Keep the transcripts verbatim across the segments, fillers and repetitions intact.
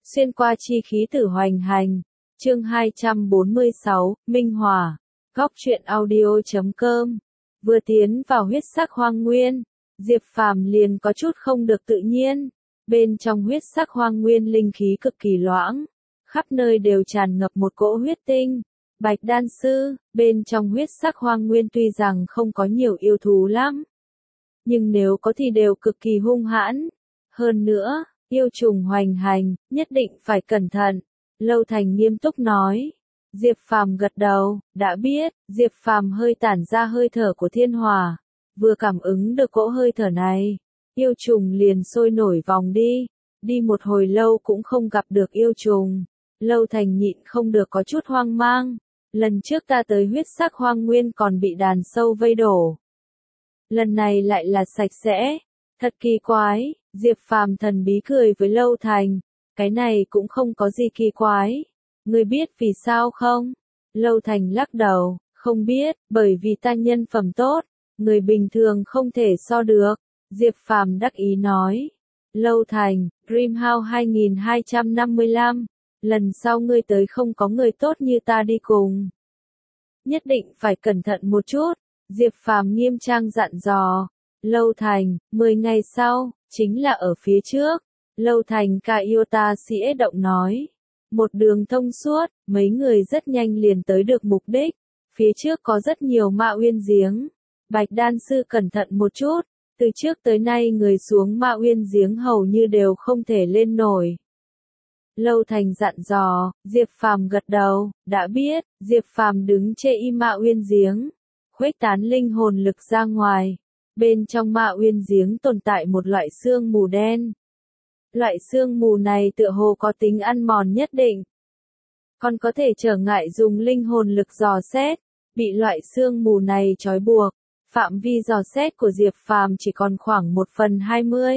xuyên qua chi khí tử hoành hành. Chương hai trăm bốn mươi sáu, Minh Hòa. Góc truyện audio chấm com. Vừa tiến vào huyết sắc hoang nguyên, Diệp Phàm liền có chút không được tự nhiên. Bên trong huyết sắc hoang nguyên linh khí cực kỳ loãng, khắp nơi đều tràn ngập một cỗ huyết tinh. Bạch đan sư, bên trong huyết sắc hoang nguyên tuy rằng không có nhiều yêu thú lắm, nhưng nếu có thì đều cực kỳ hung hãn. Hơn nữa, yêu trùng hoành hành, nhất định phải cẩn thận. Lâu Thành nghiêm túc nói. Diệp Phàm gật đầu, đã biết. Diệp Phàm hơi tản ra hơi thở của thiên hỏa, vừa cảm ứng được cỗ hơi thở này, yêu trùng liền sôi nổi vòng đi. Đi một hồi lâu cũng không gặp được yêu trùng. Lâu Thành nhịn không được có chút hoang mang. Lần trước ta tới huyết sắc hoang nguyên còn bị đàn sâu vây đổ, lần này lại là sạch sẽ. Thật kỳ quái. Diệp Phàm thần bí cười với Lâu Thành. Cái này cũng không có gì kỳ quái. Ngươi biết vì sao không? Lâu Thành lắc đầu, không biết, bởi vì ta nhân phẩm tốt, người bình thường không thể so được. Diệp Phàm đắc ý nói. Lâu Thành, Dreamhouse hai nghìn hai trăm năm mươi lăm, lần sau ngươi tới không có người tốt như ta đi cùng, nhất định phải cẩn thận một chút. Diệp Phàm nghiêm trang dặn dò. Lâu Thành, mười ngày sau, chính là ở phía trước. Lâu Thành Kaiota Sĩ động nói. Một đường thông suốt, mấy người rất nhanh liền tới được mục đích. Phía trước có rất nhiều Ma Uyên giếng. Bạch đan sư cẩn thận một chút. Từ trước tới nay người xuống Ma Uyên giếng hầu như đều không thể lên nổi. Lâu Thành dặn dò. Diệp Phàm gật đầu, đã biết. Diệp Phàm đứng trên y Ma Uyên giếng, khuếch tán linh hồn lực ra ngoài. Bên trong Ma Uyên giếng tồn tại một loại sương mù đen. Loại sương mù này tựa hồ có tính ăn mòn nhất định, còn có thể trở ngại dùng linh hồn lực dò xét. Bị loại sương mù này trói buộc, phạm vi dò xét của Diệp Phàm chỉ còn khoảng một phần hai mươi.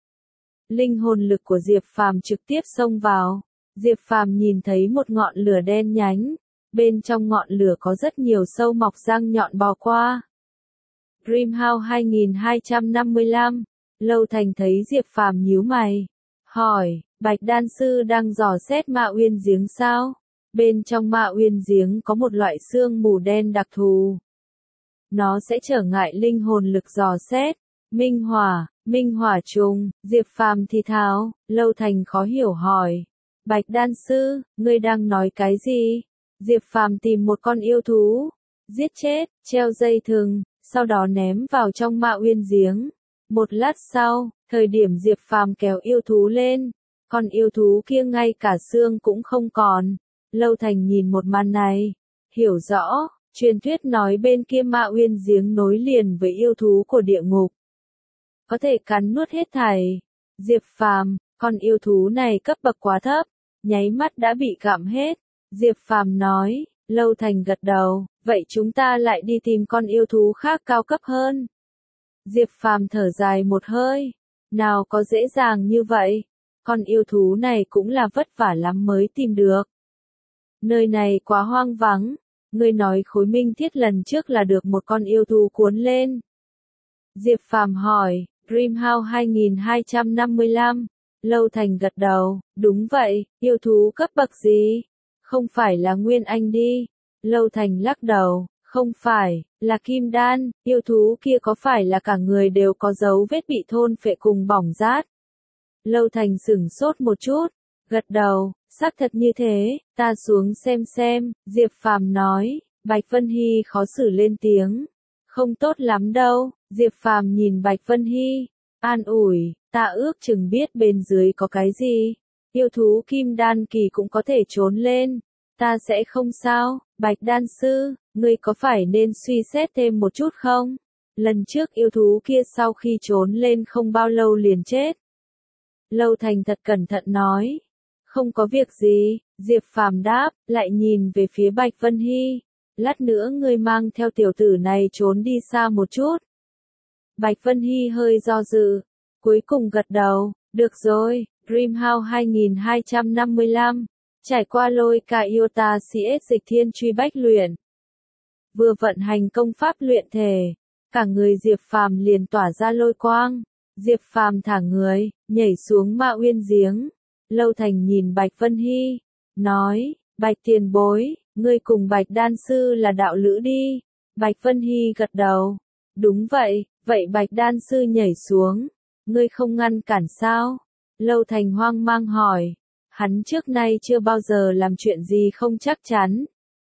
Linh hồn lực của Diệp Phàm trực tiếp xông vào. Diệp Phàm nhìn thấy một ngọn lửa đen nhánh, bên trong ngọn lửa có rất nhiều sâu mọc răng nhọn bò qua. Dreamhouse hai nghìn hai trăm năm mươi lăm. Lâu Thành thấy Diệp Phàm nhíu mày, hỏi, Bạch đan sư đang dò xét Ma Uyên giếng sao? Bên trong Ma Uyên giếng có một loại sương mù đen đặc thù, nó sẽ trở ngại linh hồn lực dò xét. Minh Hỏa, Minh Hỏa trùng. Diệp Phàm thì thào. Lâu Thành khó hiểu hỏi, Bạch đan sư, ngươi đang nói cái gì? Diệp Phàm tìm một con yêu thú, giết chết, treo dây thừng, sau đó ném vào trong Ma Uyên giếng. Một lát sau, thời điểm Diệp Phàm kéo yêu thú lên, con yêu thú kia ngay cả xương cũng không còn. Lâu Thành nhìn một màn này, hiểu rõ, truyền thuyết nói bên kia Ma Uyên giếng nối liền với yêu thú của địa ngục, có thể cắn nuốt hết thảy. Diệp Phàm, con yêu thú này cấp bậc quá thấp, nháy mắt đã bị gặm hết. Diệp Phàm nói. Lâu Thành gật đầu, vậy chúng ta lại đi tìm con yêu thú khác cao cấp hơn. Diệp Phàm thở dài một hơi, nào có dễ dàng như vậy, con yêu thú này cũng là vất vả lắm mới tìm được. Nơi này quá hoang vắng, ngươi nói khối minh thiết lần trước là được một con yêu thú cuốn lên. Diệp Phàm hỏi. Dreamhouse hai nghìn hai trăm năm mươi lăm. Lâu Thành gật đầu, đúng vậy, yêu thú cấp bậc gì? Không phải là Nguyên Anh đi. Lâu Thành lắc đầu, không phải, là Kim Đan. Yêu thú kia có phải là cả người đều có dấu vết bị thôn phệ cùng bỏng rát? Lâu Thành sửng sốt một chút, gật đầu, xác thật như thế, ta xuống xem xem. Diệp Phàm nói. Bạch Vân Hy khó xử lên tiếng, không tốt lắm đâu. Diệp Phàm nhìn Bạch Vân Hy, an ủi, ta ước chừng biết bên dưới có cái gì. Yêu thú Kim Đan kỳ cũng có thể trốn lên, ta sẽ không sao. Bạch đan sư, ngươi có phải nên suy xét thêm một chút không? Lần trước yêu thú kia sau khi trốn lên không bao lâu liền chết. Lâu Thành thật cẩn thận nói. Không có việc gì. Diệp Phàm đáp, lại nhìn về phía Bạch Vân Hy. Lát nữa ngươi mang theo tiểu tử này trốn đi xa một chút. Bạch Vân Hy hơi do dự, cuối cùng gật đầu. Được rồi. Dreamhouse hai nghìn hai trăm năm mươi lăm. Trải qua lôi Kaiota xê ét dịch thiên truy bách luyện, vừa vận hành công pháp luyện thể, cả người Diệp Phàm liền tỏa ra lôi quang. Diệp Phàm thả người, nhảy xuống Ma Uyên giếng, Lâu Thành nhìn Bạch Vân Hy, nói, Bạch tiền bối, ngươi cùng Bạch đan sư là đạo lữ đi. Bạch Vân Hy gật đầu, đúng vậy, vậy Bạch đan sư nhảy xuống, ngươi không ngăn cản sao? Lâu Thành hoang mang hỏi, hắn trước nay chưa bao giờ làm chuyện gì không chắc chắn.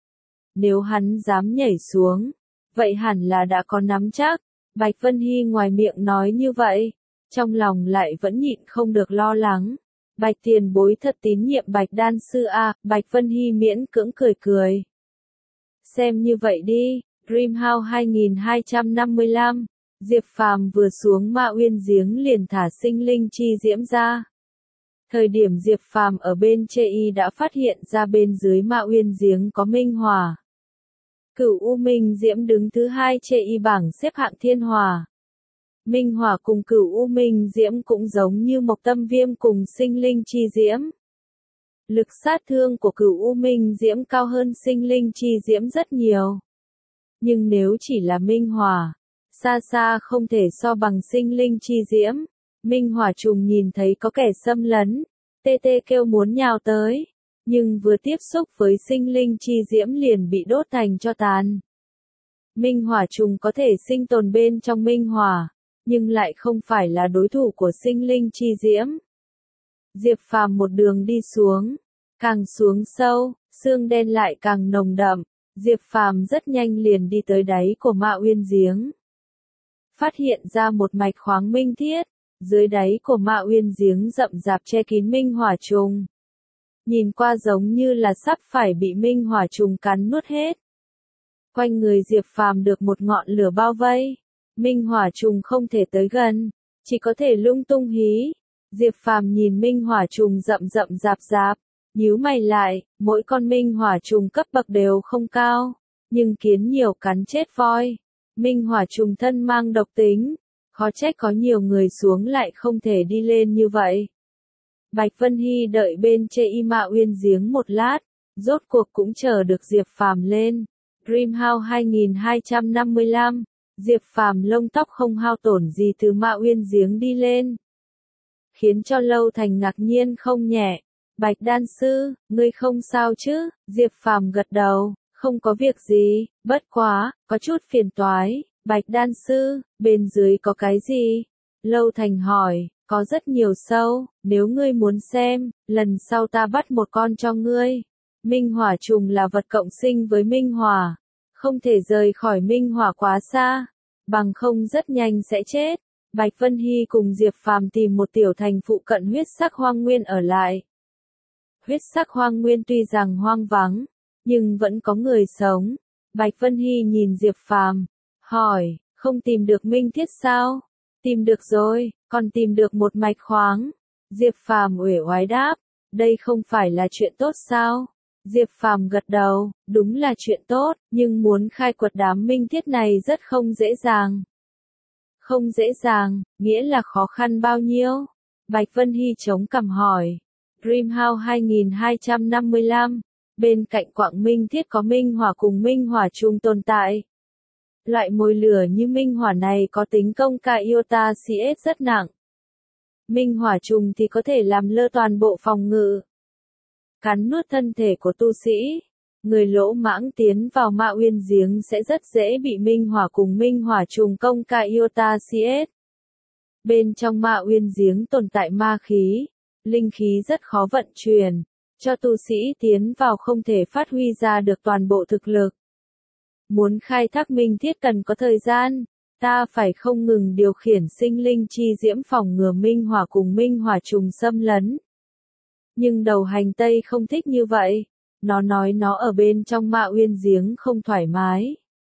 Nếu hắn dám nhảy xuống, vậy hẳn là đã có nắm chắc. Bạch Vân Hy ngoài miệng nói như vậy, trong lòng lại vẫn nhịn không được lo lắng. Bạch tiền bối thật tín nhiệm Bạch đan sư à, Bạch Vân Hy miễn cưỡng cười cười. Xem như vậy đi, Dreamhouse hai nghìn hai trăm năm mươi lăm, Diệp Phàm vừa xuống Ma Uyên giếng liền thả sinh linh chi diễm ra. Thời điểm Diệp Phàm ở bên chê y đã phát hiện ra bên dưới Ma Uyên giếng có minh hỏa. Cửu U Minh Diễm đứng thứ hai chê y bảng xếp hạng thiên hỏa. Minh hỏa cùng Cửu U Minh Diễm cũng giống như Mộc Tâm Viêm cùng sinh linh chi diễm. Lực sát thương của Cửu U Minh Diễm cao hơn sinh linh chi diễm rất nhiều. Nhưng nếu chỉ là minh hỏa, xa xa không thể so bằng sinh linh chi diễm. Minh hỏa trùng nhìn thấy có kẻ xâm lấn, tê tê kêu muốn nhào tới, nhưng vừa tiếp xúc với sinh linh chi diễm liền bị đốt thành tro tàn. Minh hỏa trùng có thể sinh tồn bên trong minh hỏa, nhưng lại không phải là đối thủ của sinh linh chi diễm. Diệp Phàm một đường đi xuống, càng xuống sâu, xương đen lại càng nồng đậm, Diệp Phàm rất nhanh liền đi tới đáy của Ma Uyên giếng. Phát hiện ra một mạch khoáng minh thiết, dưới đáy của Ma Uyên giếng rậm rạp che kín minh hỏa trùng. Nhìn qua giống như là sắp phải bị minh hỏa trùng cắn nuốt hết. Quanh người Diệp Phàm được một ngọn lửa bao vây, minh hỏa trùng không thể tới gần, chỉ có thể lung tung hí. Diệp Phàm nhìn minh hỏa trùng rậm rậm rạp rạp, nhíu mày lại, mỗi con minh hỏa trùng cấp bậc đều không cao, nhưng kiến nhiều cắn chết voi. Minh hỏa trùng thân mang độc tính, khó trách có nhiều người xuống lại không thể đi lên như vậy. Bạch Vân Hy đợi bên chê y Ma Uyên giếng một lát, rốt cuộc cũng chờ được Diệp Phàm lên. Dreamhouse hai nghìn hai trăm năm mươi lăm, Diệp Phàm lông tóc không hao tổn gì từ Ma Uyên giếng đi lên, khiến cho Lâu Thành ngạc nhiên không nhẹ. Bạch đan sư, ngươi không sao chứ? Diệp Phàm gật đầu, không có việc gì, bất quá, có chút phiền toái. Bạch đan sư, bên dưới có cái gì? Lâu Thành hỏi, có rất nhiều sâu, nếu ngươi muốn xem, lần sau ta bắt một con cho ngươi. Minh hỏa trùng là vật cộng sinh với minh hỏa, không thể rời khỏi minh hỏa quá xa, bằng không rất nhanh sẽ chết. Bạch Vân Hy cùng Diệp Phàm tìm một tiểu thành phụ cận huyết sắc hoang nguyên ở lại. Huyết sắc hoang nguyên tuy rằng hoang vắng, nhưng vẫn có người sống. Bạch Vân Hy nhìn Diệp Phàm, hỏi, không tìm được minh thiết sao? Tìm được rồi, còn tìm được một mạch khoáng. Diệp Phàm uể oải đáp, đây không phải là chuyện tốt sao? Diệp Phàm gật đầu, đúng là chuyện tốt, nhưng muốn khai quật đám minh thiết này rất không dễ dàng. Không dễ dàng, nghĩa là khó khăn bao nhiêu? Bạch Vân Hy chống cằm hỏi. Dreamhouse hai nghìn hai trăm năm mươi lăm, bên cạnh quặng minh thiết có minh hỏa cùng minh hỏa trùng tồn tại. Loại mồi lửa như minh hỏa này có tính công ca iota xê ét rất nặng. Minh hỏa trùng thì có thể làm lơ toàn bộ phòng ngự, cắn nuốt thân thể của tu sĩ. Người lỗ mãng tiến vào Ma Uyên giếng sẽ rất dễ bị minh hỏa cùng minh hỏa trùng công ca iota xê ét. Bên trong Ma Uyên giếng tồn tại ma khí, linh khí rất khó vận chuyển, cho tu sĩ tiến vào không thể phát huy ra được toàn bộ thực lực. Muốn khai thác minh thiết cần có thời gian, ta phải không ngừng điều khiển sinh linh chi diễm phòng ngừa minh hỏa cùng minh hỏa trùng xâm lấn. Nhưng đầu hành Tây không thích như vậy, nó nói nó ở bên trong Ma Uyên giếng không thoải mái.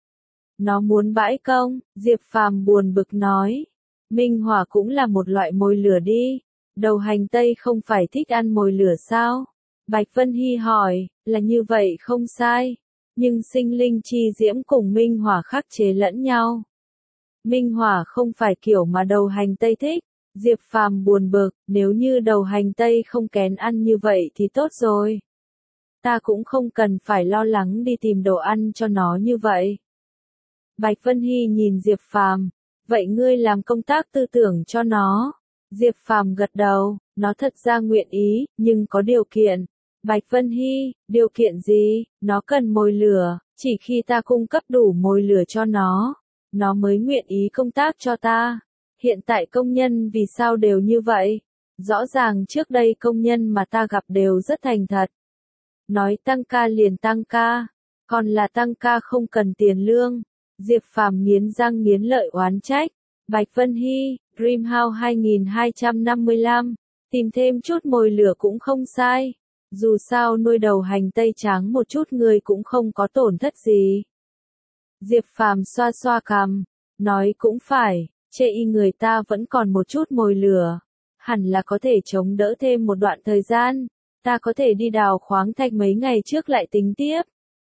Nó muốn bãi công, Diệp Phàm buồn bực nói, minh hỏa cũng là một loại mồi lửa đi, đầu hành Tây không phải thích ăn mồi lửa sao? Bạch Vân Hy hỏi, là như vậy không sai. Nhưng sinh linh chi diễm cùng minh hỏa khắc chế lẫn nhau. Minh hỏa không phải kiểu mà đầu hành Tây thích. Diệp Phàm buồn bực, nếu như đầu hành Tây không kén ăn như vậy thì tốt rồi. Ta cũng không cần phải lo lắng đi tìm đồ ăn cho nó như vậy. Bạch Vân Hy nhìn Diệp Phàm, vậy ngươi làm công tác tư tưởng cho nó. Diệp Phàm gật đầu, nó thật ra nguyện ý, nhưng có điều kiện. Bạch Vân Hy, điều kiện gì? Nó cần mồi lửa, chỉ khi ta cung cấp đủ mồi lửa cho nó, nó mới nguyện ý công tác cho ta. Hiện tại công nhân vì sao đều như vậy? Rõ ràng trước đây công nhân mà ta gặp đều rất thành thật. Nói tăng ca liền tăng ca, còn là tăng ca không cần tiền lương. Diệp Phàm nghiến răng nghiến lợi oán trách. Bạch Vân Hy, Dreamhouse hai nghìn hai trăm năm mươi lăm, tìm thêm chút mồi lửa cũng không sai. Dù sao nuôi đầu hành tây trắng một chút người cũng không có tổn thất gì. Diệp Phàm xoa xoa cằm, nói cũng phải, chê y người ta vẫn còn một chút mồi lửa, hẳn là có thể chống đỡ thêm một đoạn thời gian, ta có thể đi đào khoáng thạch mấy ngày trước lại tính tiếp.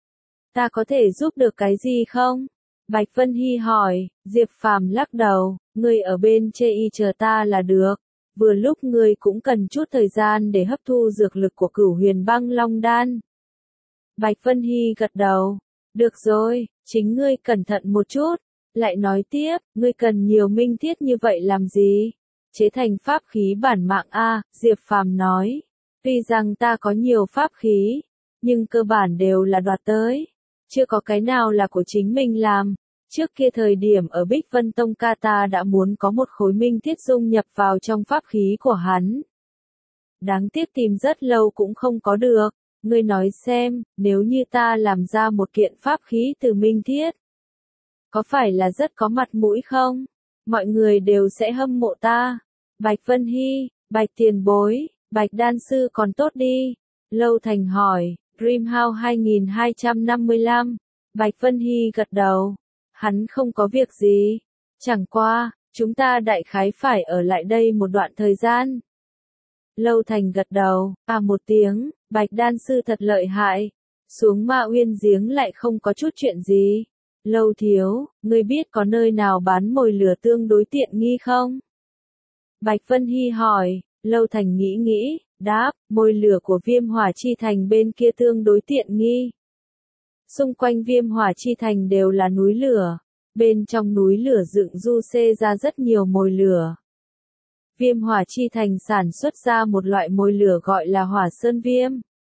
Ta có thể giúp được cái gì không? Bạch Vân Hy hỏi. Diệp Phàm lắc đầu, ngươi ở bên chê y chờ ta là được. Vừa lúc ngươi cũng cần chút thời gian để hấp thu dược lực của Cửu Huyền Băng Long Đan. Bạch Vân Hy gật đầu. Được rồi, chính ngươi cẩn thận một chút. Lại nói tiếp, ngươi cần nhiều minh thiết như vậy làm gì? Chế thành pháp khí bản mạng a, Diệp Phàm nói. Tuy rằng ta có nhiều pháp khí, nhưng cơ bản đều là đoạt tới. Chưa có cái nào là của chính mình làm. Trước kia thời điểm ở Bích Vân Tông ca ta đã muốn có một khối minh thiết dung nhập vào trong pháp khí của hắn. Đáng tiếc tìm rất lâu cũng không có được. Ngươi nói xem, nếu như ta làm ra một kiện pháp khí từ minh thiết, có phải là rất có mặt mũi không? Mọi người đều sẽ hâm mộ ta. Bạch Vân Hy, Bạch tiền bối, Bạch đan sư còn tốt đi. Lâu Thành hỏi. Dreamhouse hai nghìn hai trăm năm mươi lăm, Bạch Vân Hy gật đầu. Hắn không có việc gì. Chẳng qua, chúng ta đại khái phải ở lại đây một đoạn thời gian. Lâu Thành gật đầu, à một tiếng, Bạch đan sư thật lợi hại. Xuống Ma Uyên giếng lại không có chút chuyện gì. Lâu thiếu, ngươi biết có nơi nào bán mồi lửa tương đối tiện nghi không? Bạch Vân Hy hỏi. Lâu Thành nghĩ nghĩ, đáp, mồi lửa của Viêm Hỏa Chi Thành bên kia tương đối tiện nghi. Xung quanh Viêm Hỏa Chi Thành đều là núi lửa, bên trong núi lửa dựng du xê ra rất nhiều mồi lửa. Viêm Hỏa Chi Thành sản xuất ra một loại mồi lửa gọi là Hỏa Sơn Viêm.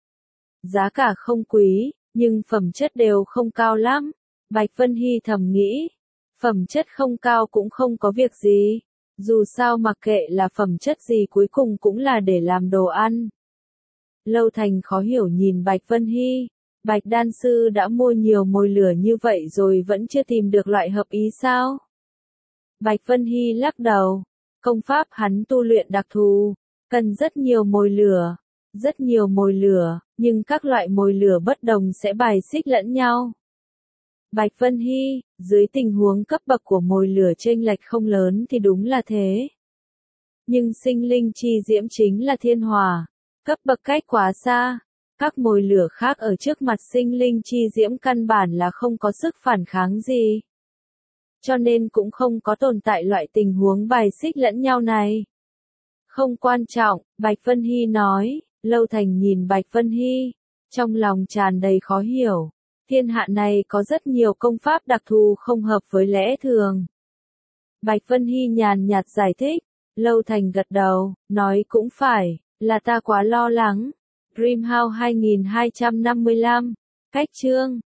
Giá cả không quý, nhưng phẩm chất đều không cao lắm. Bạch Vân Hy thầm nghĩ, phẩm chất không cao cũng không có việc gì. Dù sao mặc kệ là phẩm chất gì cuối cùng cũng là để làm đồ ăn. Lâu Thành khó hiểu nhìn Bạch Vân Hy. Bạch đan sư đã mua nhiều mồi lửa như vậy rồi vẫn chưa tìm được loại hợp ý sao? Bạch Vân Hy lắc đầu. Công pháp hắn tu luyện đặc thù, cần rất nhiều mồi lửa. Rất nhiều mồi lửa, nhưng các loại mồi lửa bất đồng sẽ bài xích lẫn nhau. Bạch Vân Hy, dưới tình huống cấp bậc của mồi lửa chênh lệch không lớn thì đúng là thế. Nhưng sinh linh chi diễm chính là thiên hỏa, cấp bậc cách quá xa. Các mồi lửa khác ở trước mặt sinh linh chi diễm căn bản là không có sức phản kháng gì. Cho nên cũng không có tồn tại loại tình huống bài xích lẫn nhau này. Không quan trọng, Bạch Vân Hy nói. Lâu Thành nhìn Bạch Vân Hy, trong lòng tràn đầy khó hiểu. Thiên hạ này có rất nhiều công pháp đặc thù không hợp với lẽ thường. Bạch Vân Hy nhàn nhạt giải thích. Lâu Thành gật đầu, nói cũng phải, là ta quá lo lắng. Dreamhouse hai nghìn hai trăm năm mươi lăm, cách chương.